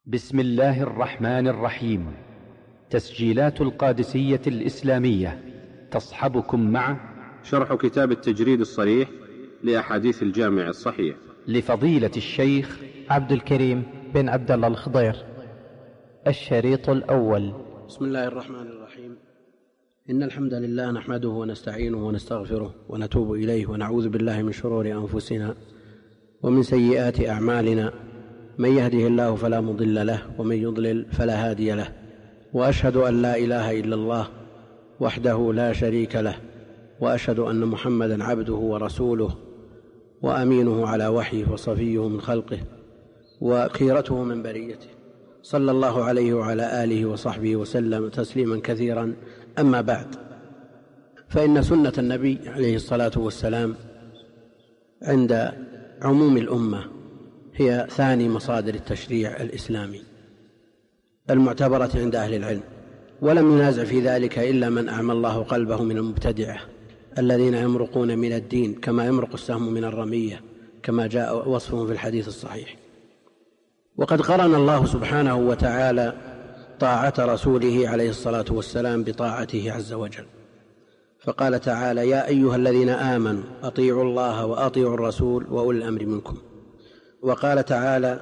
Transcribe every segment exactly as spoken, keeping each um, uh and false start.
بسم الله الرحمن الرحيم. تسجيلات القادسية الإسلامية تصحبكم مع شرح كتاب التجريد الصريح لأحاديث الجامع الصحيح لفضيلة الشيخ عبد الكريم بن عبد الله الخضير. الشريط الأول. بسم الله الرحمن الرحيم. إن الحمد لله نحمده ونستعينه ونستغفره ونتوب إليه ونعوذ بالله من شرور أنفسنا ومن سيئات أعمالنا، من يهده الله فلا مضل له ومن يضلل فلا هادي له، وأشهد أن لا إله إلا الله وحده لا شريك له، وأشهد أن محمدا عبده ورسوله وأمينه على وحيه وصفيه من خلقه وخيرته من بريته، صلى الله عليه وعلى آله وصحبه وسلم تسليما كثيرا. أما بعد، فإن سنة النبي عليه الصلاة والسلام عند عموم الأمة هي ثاني مصادر التشريع الإسلامي المعتبرة عند أهل العلم، ولم ينازع في ذلك إلا من أعمى الله قلبه من المبتدعة الذين يمرقون من الدين كما يمرق السهم من الرمية، كما جاء وصفهم في الحديث الصحيح. وقد قرن الله سبحانه وتعالى طاعة رسوله عليه الصلاة والسلام بطاعته عز وجل، فقال تعالى: يا أيها الذين آمنوا أطيعوا الله وأطيعوا الرسول وأولي الأمر منكم. وقال تعالى: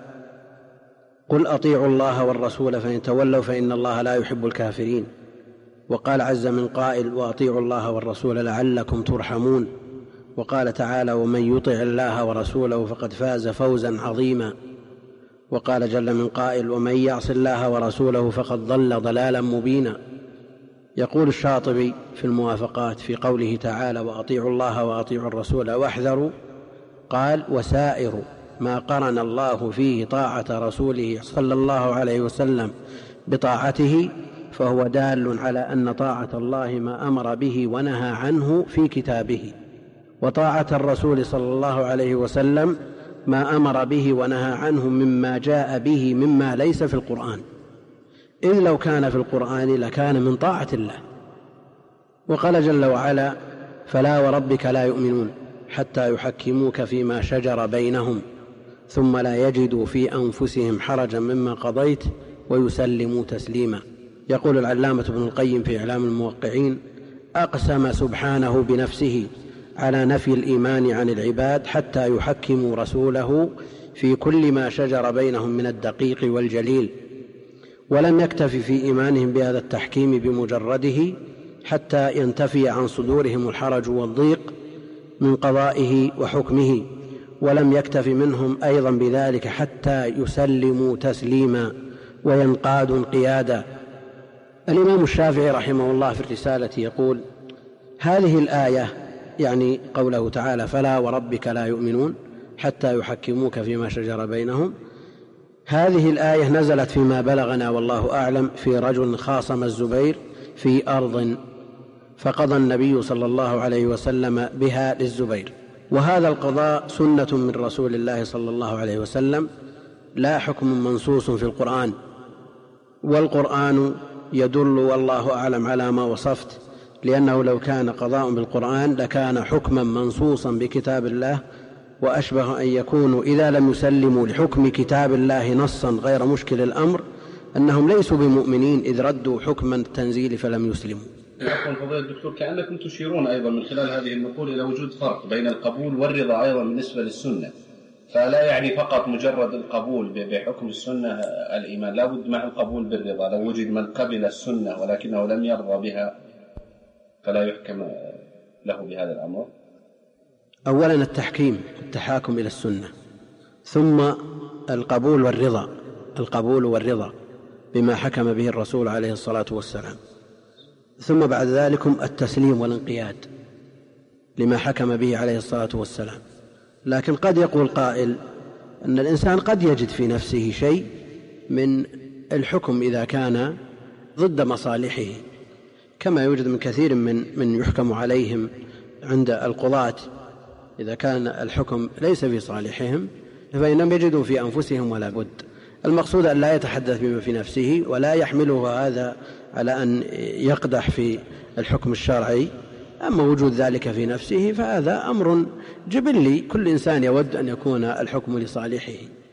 قل أطيعوا الله والرسول فإن تولوا فإن الله لا يحب الكافرين. وقال عز من قائل: وأطيعوا الله والرسول لعلكم ترحمون. وقال تعالى: ومن يطع الله ورسوله فقد فاز فوزا عظيما. وقال جل من قائل: ومن يعص الله ورسوله فقد ضل ضلالا مبينا. يقول الشاطبي في الموافقات في قوله تعالى: وأطيعوا الله وأطيعوا الرسول واحذروا، قال: وسائر ما قرن الله فيه طاعة رسوله صلى الله عليه وسلم بطاعته فهو دال على أن طاعة الله ما أمر به ونهى عنه في كتابه، وطاعة الرسول صلى الله عليه وسلم ما أمر به ونهى عنه مما جاء به مما ليس في القرآن، إذ لو كان في القرآن لكان من طاعة الله. وقال جل وعلا: فلا وربك لا يؤمنون حتى يحكموك فيما شجر بينهم ثم لا يجدوا في أنفسهم حرجا مما قضيت ويسلموا تسليما. يقول العلامة ابن القيم في إعلام الموقعين: أقسم سبحانه بنفسه على نفي الإيمان عن العباد حتى يحكموا رسوله في كل ما شجر بينهم من الدقيق والجليل، ولم يكتف في إيمانهم بهذا التحكيم بمجرده حتى ينتفي عن صدورهم الحرج والضيق من قضائه وحكمه، ولم يكتف منهم أيضا بذلك حتى يسلموا تسليما وينقادوا انقيادا. الإمام الشافعي رحمه الله في الرسالة يقول: هذه الآية، يعني قوله تعالى: فلا وربك لا يؤمنون حتى يحكموك فيما شجر بينهم، هذه الآية نزلت فيما بلغنا والله أعلم في رجل خاصم الزبير في أرض، فقضى النبي صلى الله عليه وسلم بها للزبير، وهذا القضاء سنة من رسول الله صلى الله عليه وسلم لا حكم منصوص في القرآن، والقرآن يدل والله أعلم على ما وصفت، لأنه لو كان قضاء بالقرآن لكان حكما منصوصا بكتاب الله، وأشبه أن يكونوا إذا لم يسلموا لحكم كتاب الله نصا غير مشكل الأمر أنهم ليسوا بمؤمنين إذ ردوا حكم التنزيل فلم يسلموا. يقول فضيلة الدكتور: كأنكم تشيرون أيضا من خلال هذه النقول إلى وجود فرق بين القبول والرضا أيضا بالنسبة للسنة، فلا يعني فقط مجرد القبول بحكم السنة الإيمان، لا بد مع القبول بالرضا. لو وجد من قبل السنة ولكنه لم يرضى بها فلا يحكم له بهذا الأمر. أولا التحكيم، التحاكم إلى السنة، ثم القبول والرضا، القبول والرضا بما حكم به الرسول عليه الصلاة والسلام، ثم بعد ذلك التسليم والانقياد لما حكم به عليه الصلاة والسلام. لكن قد يقول قائل أن الإنسان قد يجد في نفسه شيء من الحكم إذا كان ضد مصالحه، كما يوجد من كثير من من يحكم عليهم عند القضاة، إذا كان الحكم ليس في صالحهم فإنهم يجدوا في أنفسهم ولا بد. المقصود أن لا يتحدث بما في نفسه ولا يحمله هذا على أن يقدح في الحكم الشرعي. أما وجود ذلك في نفسه فهذا أمر جبلي، كل إنسان يود أن يكون الحكم لصالحه.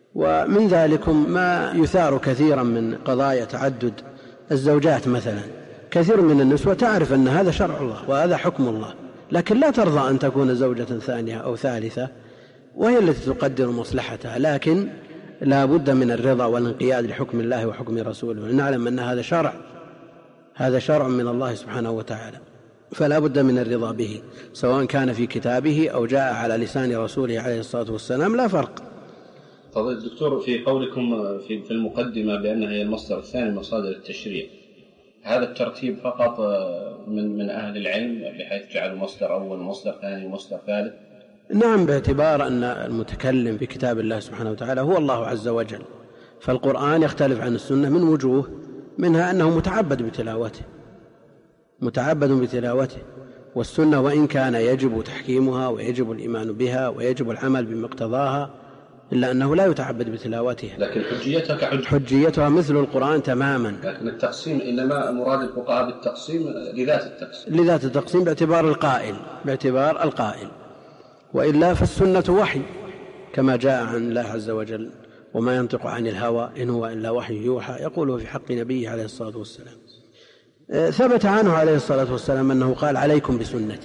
ومن ذلكم ما يثار كثيرا من قضايا تعدد الزوجات مثلا. كثير من النسوة تعرف أن هذا شرع الله وهذا حكم الله، لكن لا ترضى أن تكون زوجة ثانية أو ثالثة، وهي التي تقدر مصلحتها، لكن لا بد من الرضا والانقياد لحكم الله وحكم رسوله. نعلم أن هذا شرع، هذا شرع من الله سبحانه وتعالى، فلا بد من الرضا به، سواء كان في كتابه أو جاء على لسان رسوله عليه الصلاة والسلام، لا فرق. فضيلة الدكتور، في قولكم في المقدمة بأنها هي المصدر الثاني مصادر التشريع، هذا الترتيب فقط من من أهل العلم بحيث جعلوا مصدر أول ومصدر ثاني ومصدر ثالث؟ نعم، باعتبار أن المتكلم في كتاب الله سبحانه وتعالى هو الله عز وجل، فالقرآن يختلف عن السنة من وجوه، منها أنه متعبد بتلاوته متعبد بتلاوته والسنة وإن كان يجب تحكيمها ويجب الإيمان بها ويجب العمل بمقتضاها، إلا أنه لا يتعبد بتلاوتها، لكن حجيتها كحجة حجيتها مثل القرآن تماما. لكن التقسيم إنما مراد الفقهاء بالتقسيم لذات التقسيم لذات التقسيم باعتبار القائل باعتبار القائل وإلا فالسنة وحي كما جاء عن الله عز وجل: وما ينطق عن الهوى إن هو إلا وحي يوحى، يقوله في حق نبيه عليه الصلاة والسلام. ثبت عنه عليه الصلاة والسلام أنه قال: عليكم بسنتي.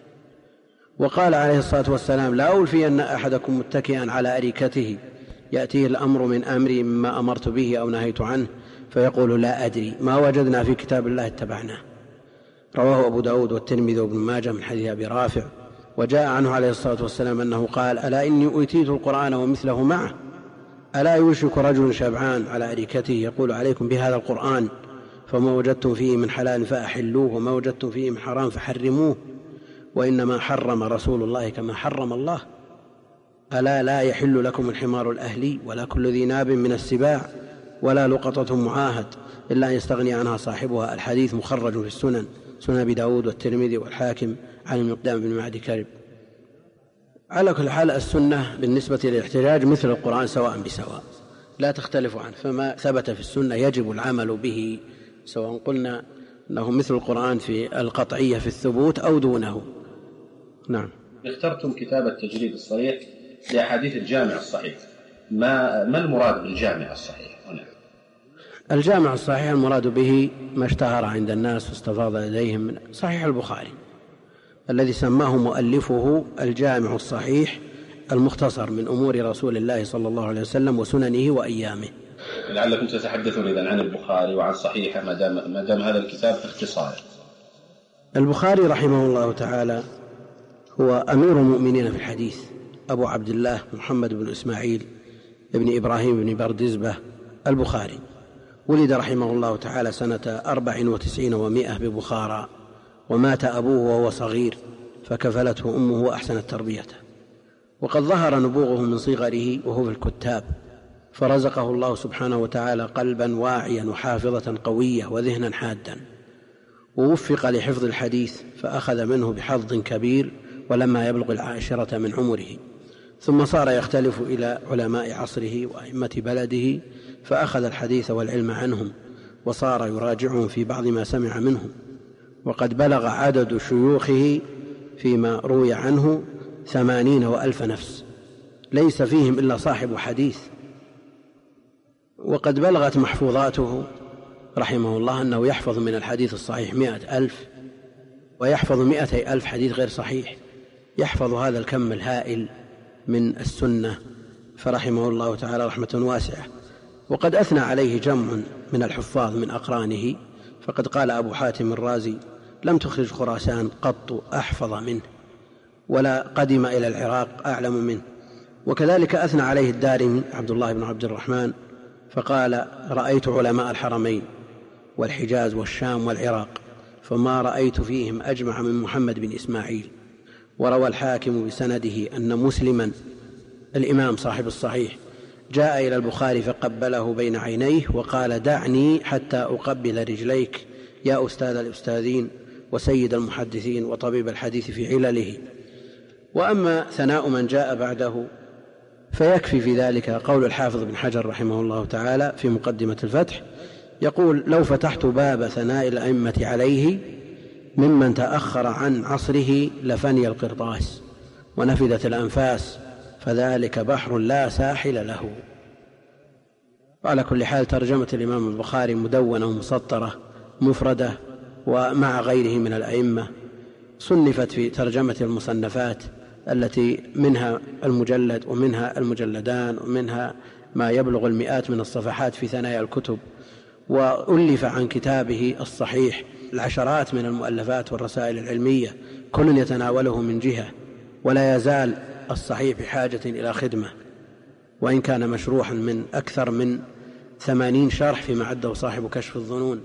وقال عليه الصلاة والسلام: لا أولفي أن أحدكم متكئا على أريكته يأتيه الأمر من أمري مما أمرت به أو نهيت عنه فيقول: لا أدري، ما وجدنا في كتاب الله اتبعناه. رواه أبو داود والترمذي وابن ماجه من حديث أبي رافع. وجاء عنه عليه الصلاة والسلام أنه قال: ألا إني أوتيت القرآن ومثله معه، ألا يوشك رجل شبعان على أريكته يقول: عليكم بهذا القرآن، فما وجدتم فيه من حلال فأحلوه وما وجدتم فيه من حرام فحرموه، وإنما حرم رسول الله كما حرم الله. ألا لا يحل لكم الحمار الأهلي ولا كل ذي ناب من السباع ولا لقطة معاهد إلا أن يستغني عنها صاحبها. الحديث مخرج في السنن، سنن أبي داود والترمذي والحاكم عن المقدام بن معدي كرب. على كل حال السنة بالنسبة للاحتجاج مثل القرآن سواء بسواء، لا تختلف عنه، فما ثبت في السنة يجب العمل به، سواء قلنا أنه مثل القرآن في القطعية في الثبوت أو دونه. نعم. اخترتم كتاب التجريد الصريح لأحاديث الجامع الصحيح، ما ما المراد بالجامع الصحيح هنا؟ الجامع الصحيح المراد به ما اشتهر عند الناس واستفاض لديهم من صحيح البخاري الذي سماه مؤلفه الجامع الصحيح المختصر من أمور رسول الله صلى الله عليه وسلم وسننه وأيامه. لعلكم تتحدثون إذن عن البخاري وعن صحيحه ما دام ما دام هذا الكتاب في اختصار. البخاري رحمه الله تعالى هو أمير المؤمنين في الحديث، أبو عبد الله محمد بن إسماعيل ابن إبراهيم بن بردزبة البخاري، ولد رحمه الله تعالى سنة أربع وتسعين ومائة ببخارى، ومات أبوه وهو صغير فكفلته أمه وأحسنت تربيته. وقد ظهر نبوغه من صغره وهو في الكتاب، فرزقه الله سبحانه وتعالى قلبا واعيا وحافظة قوية وذهنا حادا، ووفق لحفظ الحديث فأخذ منه بحظ كبير ولما يبلغ العاشرة من عمره، ثم صار يختلف إلى علماء عصره وأئمة بلده فأخذ الحديث والعلم عنهم، وصار يراجعهم في بعض ما سمع منهم. وقد بلغ عدد شيوخه فيما روي عنه ثمانين وألف نفس، ليس فيهم إلا صاحب حديث. وقد بلغت محفوظاته رحمه الله أنه يحفظ من الحديث الصحيح مئة ألف، ويحفظ مئتي ألف حديث غير صحيح، يحفظ هذا الكم الهائل من السنة، فرحمه الله تعالى رحمة واسعة. وقد أثنى عليه جمع من الحفاظ من أقرانه، فقد قال أبو حاتم الرازي: لم تخرج خراسان قط أحفظ منه، ولا قدم إلى العراق أعلم منه. وكذلك أثنى عليه الدارمي عبد الله بن عبد الرحمن فقال: رأيت علماء الحرمين والحجاز والشام والعراق فما رأيت فيهم أجمع من محمد بن إسماعيل. وروى الحاكم بسنده أن مسلما الإمام صاحب الصحيح جاء إلى البخاري فقبله بين عينيه وقال: دعني حتى أقبل رجليك يا أستاذ الأستاذين وسيد المحدثين وطبيب الحديث في علله. وأما ثناء من جاء بعده فيكفي في ذلك قول الحافظ بن حجر رحمه الله تعالى في مقدمة الفتح، يقول: لو فتحت باب ثناء الأئمة عليه ممن تأخر عن عصره لفني القرطاس ونفدت الأنفاس، فذلك بحر لا ساحل له. وعلى كل حال ترجمة الإمام البخاري مدونة مسطرة مفردة ومع غيره من الأئمة، صنفت في ترجمة المصنفات التي منها المجلد ومنها المجلدان ومنها ما يبلغ المئات من الصفحات في ثنايا الكتب، وألف عن كتابه الصحيح العشرات من المؤلفات والرسائل العلمية كل يتناوله من جهة، ولا يزال الصحيح بحاجة إلى خدمة، وإن كان مشروحا من أكثر من ثمانين شرح فيما عده صاحب كشف الظنون،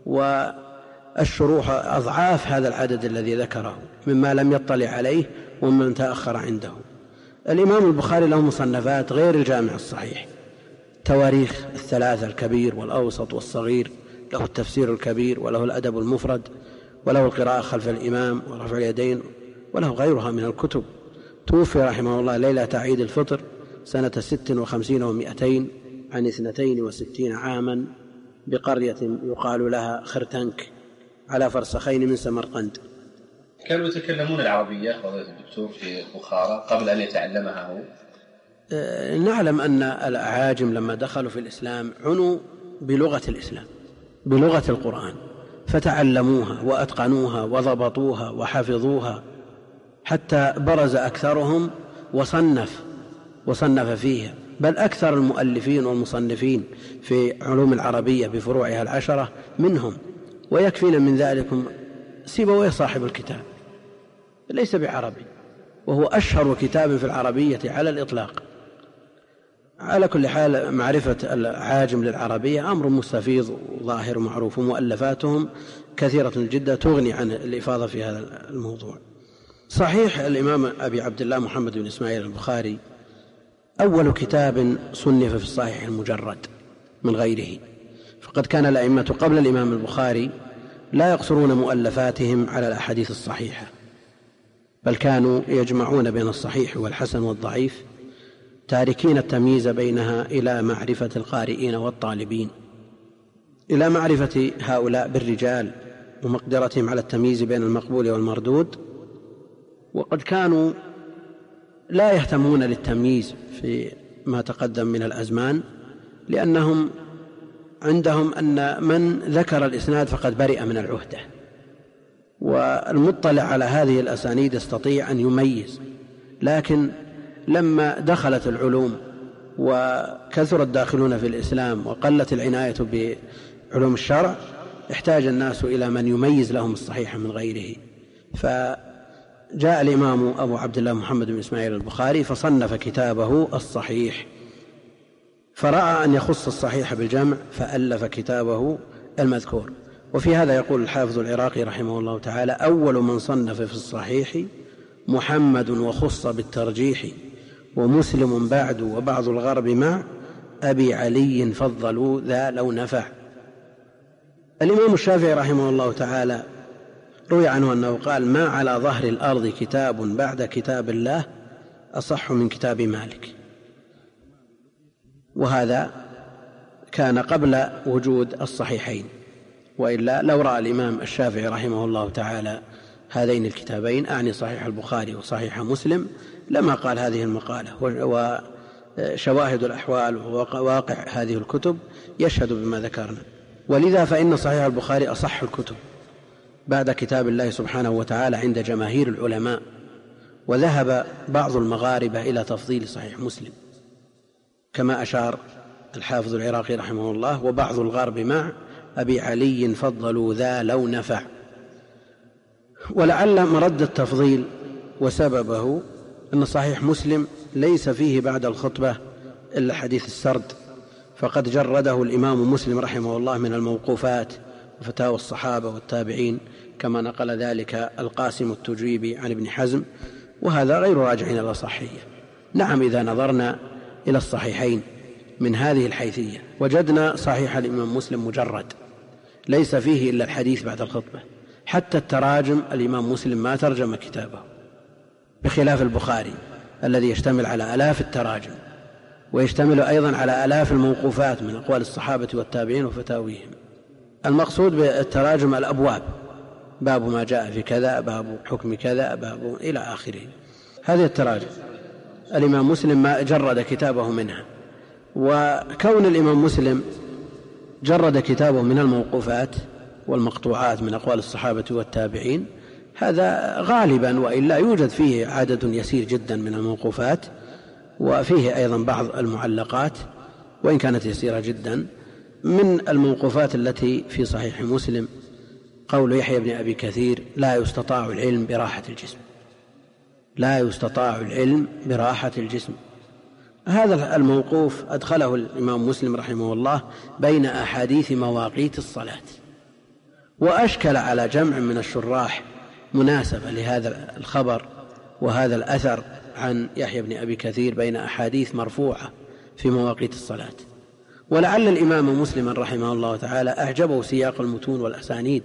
والشروح أضعاف هذا العدد الذي ذكره مما لم يطلع عليه ومن تأخر عنده. الإمام البخاري له مصنفات غير الجامع الصحيح، تواريخ الثلاثة الكبير والأوسط والصغير، له التفسير الكبير، وله الأدب المفرد، وله القراءة خلف الإمام ورفع اليدين، وله غيرها من الكتب. توفي رحمه الله ليلة عيد الفطر سنة ست وخمسين ومائتين عن اثنتين وستين عاما بقرية يقال لها خرتنك على فرسخين من سمرقند. كانوا يتكلمون العربية فضيلة الدكتور في بخارى قبل أن يتعلمها هو؟ أه نعلم أن الأعاجم لما دخلوا في الإسلام عنوا بلغة الإسلام، بلغة القرآن، فتعلموها وأتقنوها وضبطوها وحفظوها، حتى برز أكثرهم وصنف وصنف فيها، بل أكثر المؤلفين والمصنفين في علوم العربية بفروعها العشرة منهم. ويكفينا من ذلك سيبويه صاحب الكتاب ليس بعربي، وهو أشهر كتاب في العربية على الإطلاق. على كل حال معرفة العاجم للعربية أمر مستفيض وظاهر ومعروف، ومؤلفاتهم كثيرة جدا تغني عن الإفاضة في هذا الموضوع. صحيح الإمام أبي عبد الله محمد بن إسماعيل البخاري أول كتاب صنف في الصحيح المجرد من غيره، فقد كان الأئمة قبل الإمام البخاري لا يقصرون مؤلفاتهم على الأحاديث الصحيحة، بل كانوا يجمعون بين الصحيح والحسن والضعيف، تاركين التمييز بينها إلى معرفة القارئين والطالبين، إلى معرفة هؤلاء بالرجال ومقدرتهم على التمييز بين المقبول والمردود. وقد كانوا لا يهتمون للتمييز في ما تقدم من الأزمان، لأنهم عندهم أن من ذكر الإسناد فقد برئ من العهدة، والمطلع على هذه الأسانيد يستطيع أن يميز. لكن لما دخلت العلوم وكثر الداخلون في الإسلام وقلت العناية بعلوم الشرع، احتاج الناس إلى من يميز لهم الصحيح من غيره، فجاء الإمام أبو عبد الله محمد بن إسماعيل البخاري فصنف كتابه الصحيح، فرأى أن يخص الصحيح بالجمع فألف كتابه المذكور. وفي هذا يقول الحافظ العراقي رحمه الله تعالى: أول من صنف في الصحيح محمد وخص بالترجيح، ومسلم بعد وبعض الغرب مع أبي علي فضلوا ذا لو نفع. الإمام الشافعي رحمه الله تعالى روي عنه أنه قال: ما على ظهر الأرض كتاب بعد كتاب الله أصح من كتاب مالك. وهذا كان قبل وجود الصحيحين، وإلا لو رأى الإمام الشافعي رحمه الله تعالى هذين الكتابين، أعني صحيح البخاري وصحيح مسلم، لما قال هذه المقالة. وشواهد الأحوال وواقع هذه الكتب يشهد بما ذكرنا. ولذا فإن صحيح البخاري أصح الكتب بعد كتاب الله سبحانه وتعالى عند جماهير العلماء، وذهب بعض المغاربة إلى تفضيل صحيح مسلم كما أشار الحافظ العراقي رحمه الله: وبعض الغرب مع أبي علي فضلوا ذا لو نفع. ولعل مرد التفضيل وسببه أن صحيح مسلم ليس فيه بعد الخطبة إلا حديث السرد، فقد جرده الإمام مسلم رحمه الله من الموقوفات وفتاوى الصحابة والتابعين، كما نقل ذلك القاسم التجيبي عن ابن حزم، وهذا غير راجع إلى الصحية. نعم، إذا نظرنا إلى الصحيحين من هذه الحيثية وجدنا صحيح الإمام مسلم مجرد ليس فيه إلا الحديث بعد الخطبة، حتى التراجم الإمام مسلم ما ترجم كتابه، بخلاف البخاري الذي يشتمل على آلاف التراجم، ويشتمل أيضا على آلاف الموقوفات من أقوال الصحابة والتابعين وفتاويهم. المقصود بالتراجم الأبواب، باب ما جاء في كذا، باب حكم كذا، باب إلى آخره. هذه التراجم الإمام مسلم ما جرد كتابه منها، وكون الإمام مسلم جرد كتابه من الموقوفات والمقطوعات من أقوال الصحابة والتابعين هذا غالبا، وإلا يوجد فيه عدد يسير جدا من الموقوفات، وفيه أيضا بعض المعلقات وإن كانت يسيرة جدا. من الموقوفات التي في صحيح مسلم قول يحيى بن أبي كثير: لا يستطاع العلم براحة الجسم، لا يستطاع العلم براحة الجسم. هذا الموقوف أدخله الإمام مسلم رحمه الله بين أحاديث مواقيت الصلاة، وأشكل على جمع من الشراح مناسبة لهذا الخبر وهذا الأثر عن يحيى بن أبي كثير بين أحاديث مرفوعة في مواقيت الصلاة. ولعل الإمام مسلم رحمه الله تعالى أعجبه سياق المتون والأسانيد،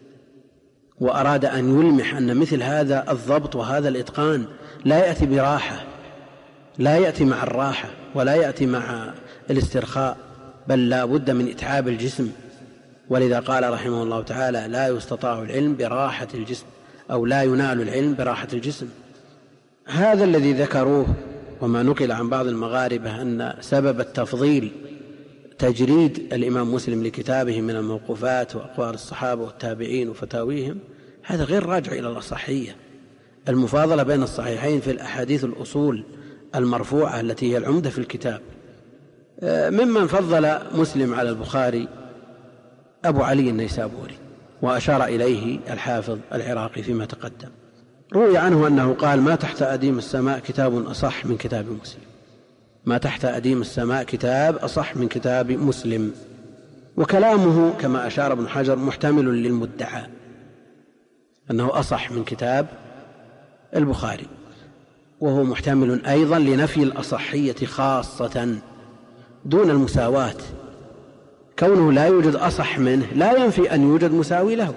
وأراد أن يلمح أن مثل هذا الضبط وهذا الإتقان لا يأتي براحة، لا يأتي مع الراحة ولا يأتي مع الاسترخاء، بل لا بد من إتعاب الجسم. ولذا قال رحمه الله تعالى: لا يستطاع العلم براحة الجسم، أو لا ينال العلم براحة الجسم. هذا الذي ذكروه وما نقل عن بعض المغاربة أن سبب التفضيل تجريد الإمام مسلم لكتابه من الموقوفات وأقوال الصحابة والتابعين وفتاويهم، هذا غير راجع إلى الأصحية. المفاضلة بين الصحيحين في الأحاديث الأصول المرفوعة التي هي العمدة في الكتاب. ممن فضل مسلم على البخاري أبو علي النيسابوري، وأشار إليه الحافظ العراقي فيما تقدم. روي عنه أنه قال: ما تحت أديم السماء كتاب أصح من كتاب مسلم، ما تحت أديم السماء كتاب أصح من كتاب مسلم. وكلامه كما أشار ابن حجر محتمل للمدعى أنه أصح من كتاب البخاري، وهو محتمل أيضا لنفي الأصحية خاصة دون المساواة. كونه لا يوجد أصح منه لا ينفي أن يوجد مساوي له.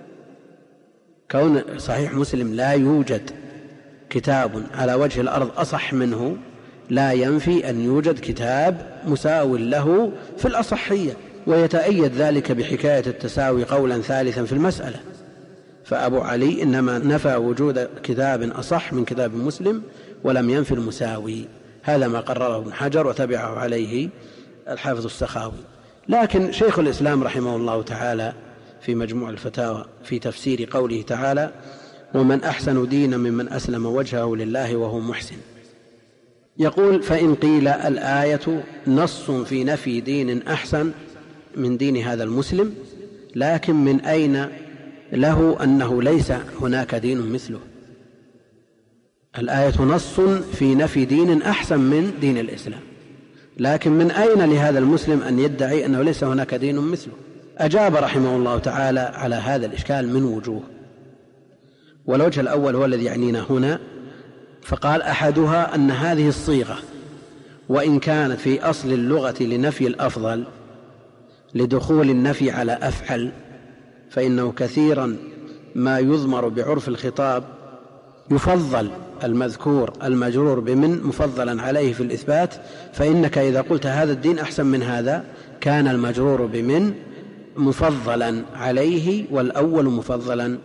كون صحيح مسلم لا يوجد كتاب على وجه الأرض أصح منه لا ينفي أن يوجد كتاب مساوي له في الأصحية، ويتأيد ذلك بحكاية التساوي قولا ثالثا في المسألة. فأبو علي إنما نفى وجود كتاب أصح من كتاب مسلم ولم ينفي المساوي. هذا ما قرره ابن حجر وتبعه عليه الحافظ السخاوي. لكن شيخ الإسلام رحمه الله تعالى في مجموع الفتاوى في تفسير قوله تعالى: ومن أحسن دينا ممن أسلم وجهه لله وهو محسن، يقول: فإن قيل الآية نص في نفي دين أحسن من دين هذا المسلم، لكن من أين له أنه ليس هناك دين مثله؟ الآية نص في نفي دين أحسن من دين الإسلام، لكن من أين لهذا المسلم أن يدعي أنه ليس هناك دين مثله؟ أجاب رحمه الله تعالى على هذا الإشكال من وجوه. والوجه الأول هو الذي يعنينا هنا، فقال: أحدها أن هذه الصيغة وإن كانت في أصل اللغة لنفي الأفضل لدخول النفي على أفعل، فإنه كثيرا ما يضمر بعرف الخطاب يفضل المذكور المجرور بمن مفضلا عليه في الإثبات، فإنك إذا قلت هذا الدين أحسن من هذا كان المجرور بمن مفضلا عليه والأول مفضلا.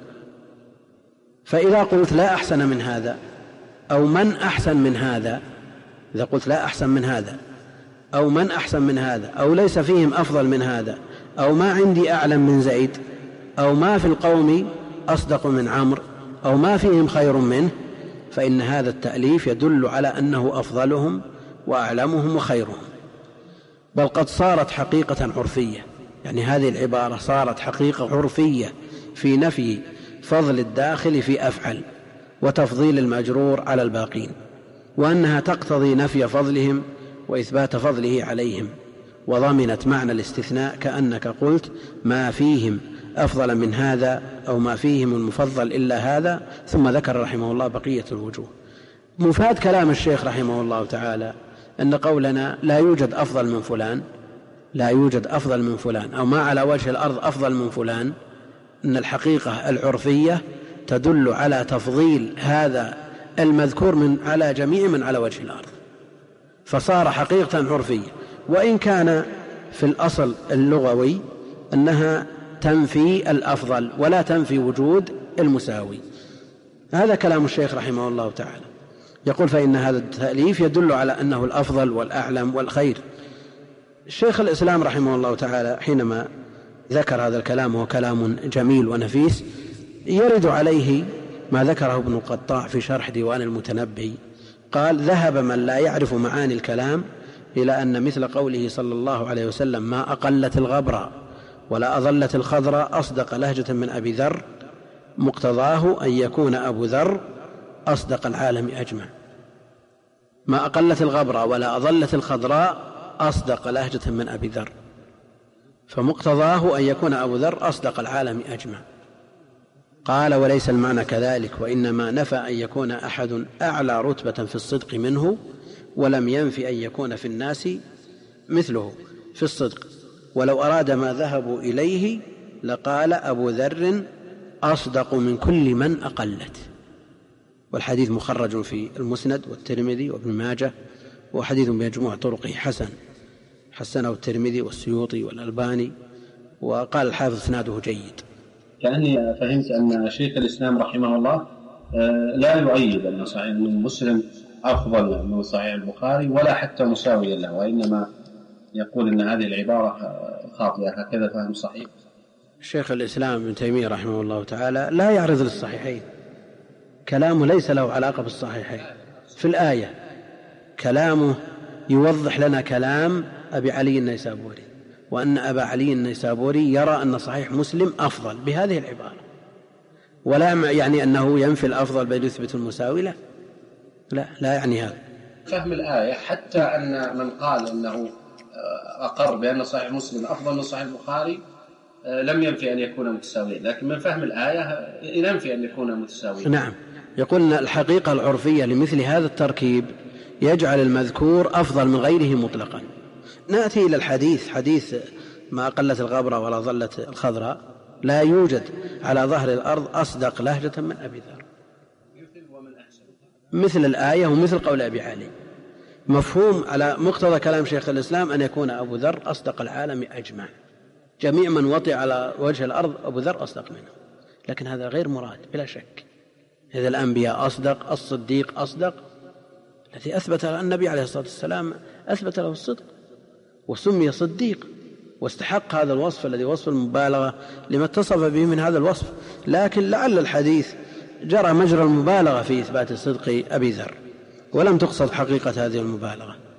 فإذا قلت لا أحسن من هذا أو من أحسن من هذا، إذا قلت لا أحسن من هذا أو من أحسن من هذا أو ليس فيهم أفضل من هذا أو ما عندي أعلم من زيد أو ما في القوم أصدق من عمرو أو ما فيهم خير منه، فإن هذا التأليف يدل على أنه أفضلهم وأعلمهم وخيرهم، بل قد صارت حقيقة عرفية. يعني هذه العبارة صارت حقيقة عرفية في نفي فضل الداخل في أفعل وتفضيل المجرور على الباقين، وأنها تقتضي نفي فضلهم وإثبات فضله عليهم، وضمنت معنى الاستثناء كأنك قلت ما فيهم أفضل من هذا أو ما فيهم المفضل إلا هذا، ثم ذكر رحمه الله بقية الوجوه. مفاد كلام الشيخ رحمه الله تعالى أن قولنا لا يوجد أفضل من فلان، لا يوجد أفضل من فلان أو ما على وجه الأرض أفضل من فلان، أن الحقيقة العرفية تدل على تفضيل هذا المذكور من على جميع من على وجه الأرض، فصار حقيقة عرفية، وإن كان في الأصل اللغوي أنها تنفي الأفضل ولا تنفي وجود المساوي. هذا كلام الشيخ رحمه الله تعالى. يقول: فإن هذا التأليف يدل على أنه الأفضل والأعلم والخير، الشيخ الإسلام رحمه الله تعالى حينما ذكر هذا الكلام وهو كلام جميل ونفيس يرد عليه ما ذكره ابن القطاع في شرح ديوان المتنبي، قال: ذهب من لا يعرف معاني الكلام إلى أن مثل قوله صلى الله عليه وسلم: ما أقلت الغبرة ولا أظلت الخضراء أصدق لهجة من أبي ذر، مقتضاه أن يكون أبو ذر أصدق العالم أجمع. ما أقلت الغبرة ولا أظلت الخضراء أصدق لهجة من أبي ذر، فمقتضاه أن يكون أبو ذر أصدق العالم أجمع. قال: وليس المعنى كذلك، وإنما نفى أن يكون أحد أعلى رتبة في الصدق منه، ولم ينفي أن يكون في الناس مثله في الصدق، ولو أراد ما ذهبوا إليه لقال أبو ذر أصدق من كل من أقلت. والحديث مخرج في المسند والترمذي وابن ماجه، وحديث بمجموع طرقه حسن، حسنه الترمذي والسيوطي والألباني، وقال الحافظ إسناده جيد. كأني فهمت أن شيخ الإسلام رحمه الله لا يؤيد أن صحيح مسلم أفضل من صحيح البخاري ولا حتى مساويا له، وإنما يقول أن هذه العبارة خاطئة. هكذا فهم صحيح؟ شيخ الإسلام ابن تيمية رحمه الله تعالى لا يعرض للصحيحين، كلامه ليس له علاقة بالصحيحين. في الآية كلامه يوضح لنا كلام أبي علي النيسابوري، وأن أبا علي النيسابوري يرى أن صحيح مسلم أفضل بهذه العبارة، ولا يعني أنه ينفي الأفضل بل يثبت المساوي، لا لا, لا يعني هذا. فهم الآية حتى أن من قال أنه أقر بأن صحيح مسلم أفضل من صحيح البخاري لم ينفي أن يكون متساويا، لكن من فهم الآية ينفي أن يكون متساويا. نعم، يقول الحقيقة العرفية لمثل هذا التركيب يجعل المذكور أفضل من غيره مطلقا. نأتي إلى الحديث، حديث ما قلت الغبرة ولا ظلت الخضراء، لا يوجد على ظهر الأرض أصدق لهجة من أبي ذر، مثل الآية ومثل قول أبي علي. مفهوم على مقتضى كلام شيخ الإسلام أن يكون أبو ذر أصدق العالم أجمع، جميع من وطئ على وجه الأرض أبو ذر أصدق منه، لكن هذا غير مراد بلا شك. إذا الأنبياء أصدق، الصديق أصدق، الذي أثبت النبي عليه الصلاة والسلام أثبت له الصدق وسمي صديق واستحق هذا الوصف الذي وصف المبالغة لما اتصف به من هذا الوصف، لكن لعل الحديث جرى مجرى المبالغة في إثبات صدق أبي ذر ولم تقصد حقيقة هذه المبالغة.